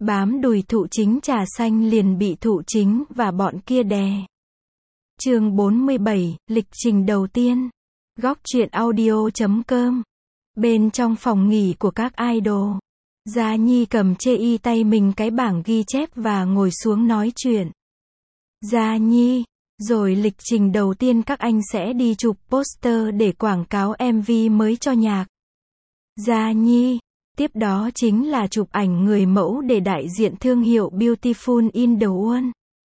Bám đùi thụ chính trà xanh liền bị thụ chính và bọn kia đè. Chương 47, lịch trình đầu tiên. Góc truyện audio.com. Bên trong phòng nghỉ của các idol, Gia Nhi cầm chê y tay mình cái bảng ghi chép và ngồi xuống nói chuyện. Gia Nhi, rồi lịch trình đầu tiên các anh sẽ đi chụp poster để quảng cáo MV mới cho nhạc. Gia Nhi, tiếp đó chính là chụp ảnh người mẫu để đại diện thương hiệu Beautiful in the World.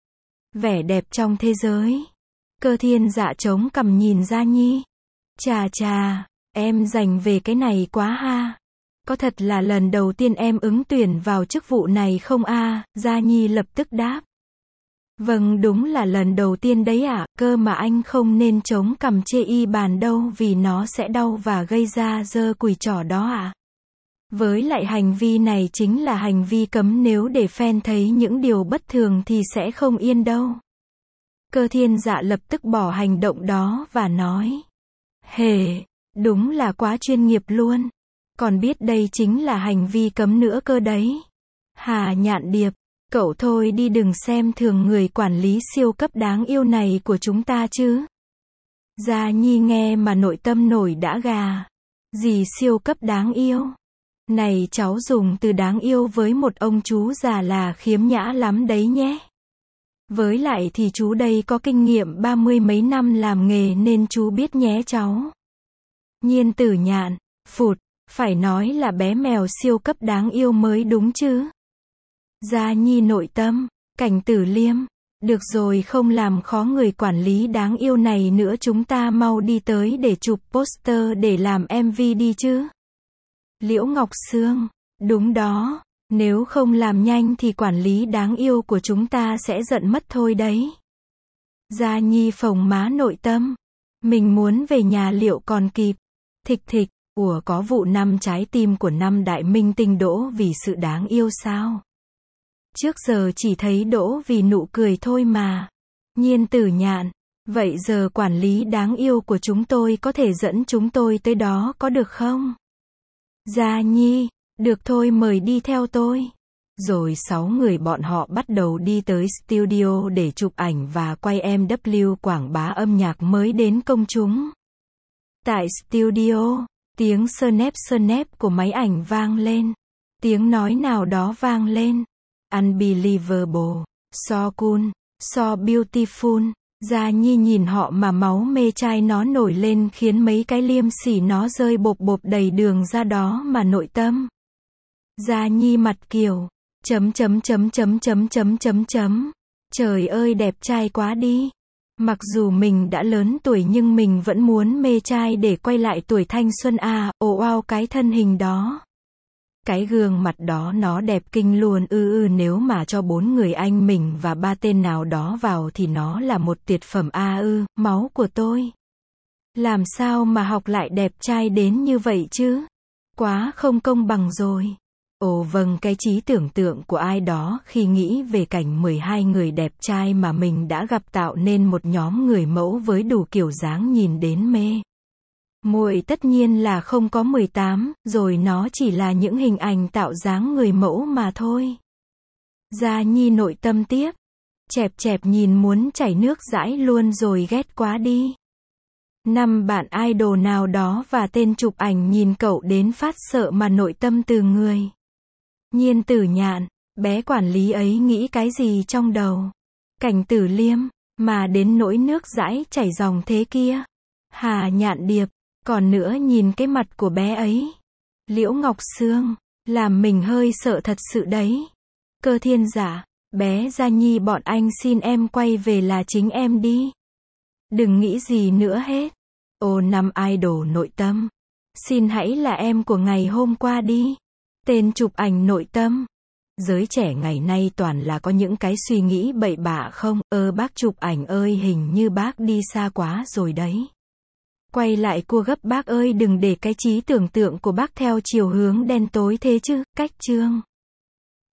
Vẻ đẹp trong thế giới. Cơ Thiên Dạ chống cằm nhìn Gia Nhi. Chà chà, em dành về cái này quá ha. Có thật là lần đầu tiên em ứng tuyển vào chức vụ này không a? Gia Nhi lập tức đáp. Vâng, đúng là lần đầu tiên đấy ạ, cơ mà anh không nên chống cằm chê y bàn đâu vì nó sẽ đau và gây ra dơ cùi trỏ đó ạ. Với lại hành vi này chính là hành vi cấm, nếu để fan thấy những điều bất thường thì sẽ không yên đâu. Cơ Thiên Dạ lập tức bỏ hành động đó và nói. Hề, đúng là quá chuyên nghiệp luôn. Còn biết đây chính là hành vi cấm nữa cơ đấy. Hà Nhạn Điệp, cậu thôi đi, đừng xem thường người quản lý siêu cấp đáng yêu này của chúng ta chứ. Gia Nhi nghe mà nội tâm nổi đã gà. Gì siêu cấp đáng yêu? Này cháu dùng từ đáng yêu với một ông chú già là khiếm nhã lắm đấy nhé. Với lại thì chú đây có kinh nghiệm 30 mấy năm làm nghề nên chú biết nhé cháu. Nhiên Tử Nhạn, phụt, phải nói là bé mèo siêu cấp đáng yêu mới đúng chứ. Gia Nhi nội tâm, Cảnh Tử Liêm, được rồi, không làm khó người quản lý đáng yêu này nữa, chúng ta mau đi tới để chụp poster để làm MV đi chứ. Liễu Ngọc Sương, đúng đó, nếu không làm nhanh thì quản lý đáng yêu của chúng ta sẽ giận mất thôi đấy. Gia Nhi phồng má nội tâm, mình muốn về nhà liệu còn kịp. Thịch thịch, ủa có vụ 5 trái tim của 5 đại minh tinh đỗ vì sự đáng yêu sao? Trước giờ chỉ thấy đỗ vì nụ cười thôi mà. Nhiên Tử Nhạn, vậy giờ quản lý đáng yêu của chúng tôi có thể dẫn chúng tôi tới đó có được không? Gia Nhi, được thôi, mời đi theo tôi. Rồi 6 người bọn họ bắt đầu đi tới studio để chụp ảnh và quay MV quảng bá âm nhạc mới đến công chúng. Tại studio, tiếng snap của máy ảnh vang lên. Tiếng nói nào đó vang lên. Unbelievable, so cool, so beautiful. Gia Nhi nhìn họ mà máu mê trai nó nổi lên khiến mấy cái liêm sỉ nó rơi bộp bộp đầy đường ra đó mà nội tâm. Gia Nhi mặt kiểu, Trời ơi đẹp trai quá đi. Mặc dù mình đã lớn tuổi nhưng mình vẫn muốn mê trai để quay lại tuổi thanh xuân à, ồ wow cái thân hình đó. Cái gương mặt đó nó đẹp kinh luôn nếu mà cho 4 người anh mình và 3 tên nào đó vào thì nó là một tuyệt phẩm máu của tôi. Làm sao mà học lại đẹp trai đến như vậy chứ? Quá không công bằng rồi. Ồ vâng, cái trí tưởng tượng của ai đó khi nghĩ về cảnh 12 người đẹp trai mà mình đã gặp tạo nên một nhóm người mẫu với đủ kiểu dáng nhìn đến mê. Muội tất nhiên là không có 18, rồi nó chỉ là những hình ảnh tạo dáng người mẫu mà thôi. Gia Nhi nội tâm tiếp. Chẹp nhìn muốn chảy nước dãi luôn rồi, ghét quá đi. 5 bạn idol nào đó và tên chụp ảnh nhìn cậu đến phát sợ mà nội tâm từ người. Nhiên Tử Nhạn, bé quản lý ấy nghĩ cái gì trong đầu? Cảnh Tử Liêm, mà đến nỗi nước dãi chảy ròng thế kia. Hà Nhạn Điệp, còn nữa nhìn cái mặt của bé ấy. Liễu Ngọc Sương, làm mình hơi sợ thật sự đấy. Cơ Thiên Dạ, bé Gia Nhi bọn anh xin em quay về là chính em đi. Đừng nghĩ gì nữa hết. Ô 5 idol nội tâm, xin hãy là em của ngày hôm qua đi. Tên chụp ảnh nội tâm. Giới trẻ ngày nay toàn là có những cái suy nghĩ bậy bạ không? Bác chụp ảnh ơi, hình như bác đi xa quá rồi đấy. Quay lại cua gấp bác ơi, đừng để cái trí tưởng tượng của bác theo chiều hướng đen tối thế chứ. Cách chương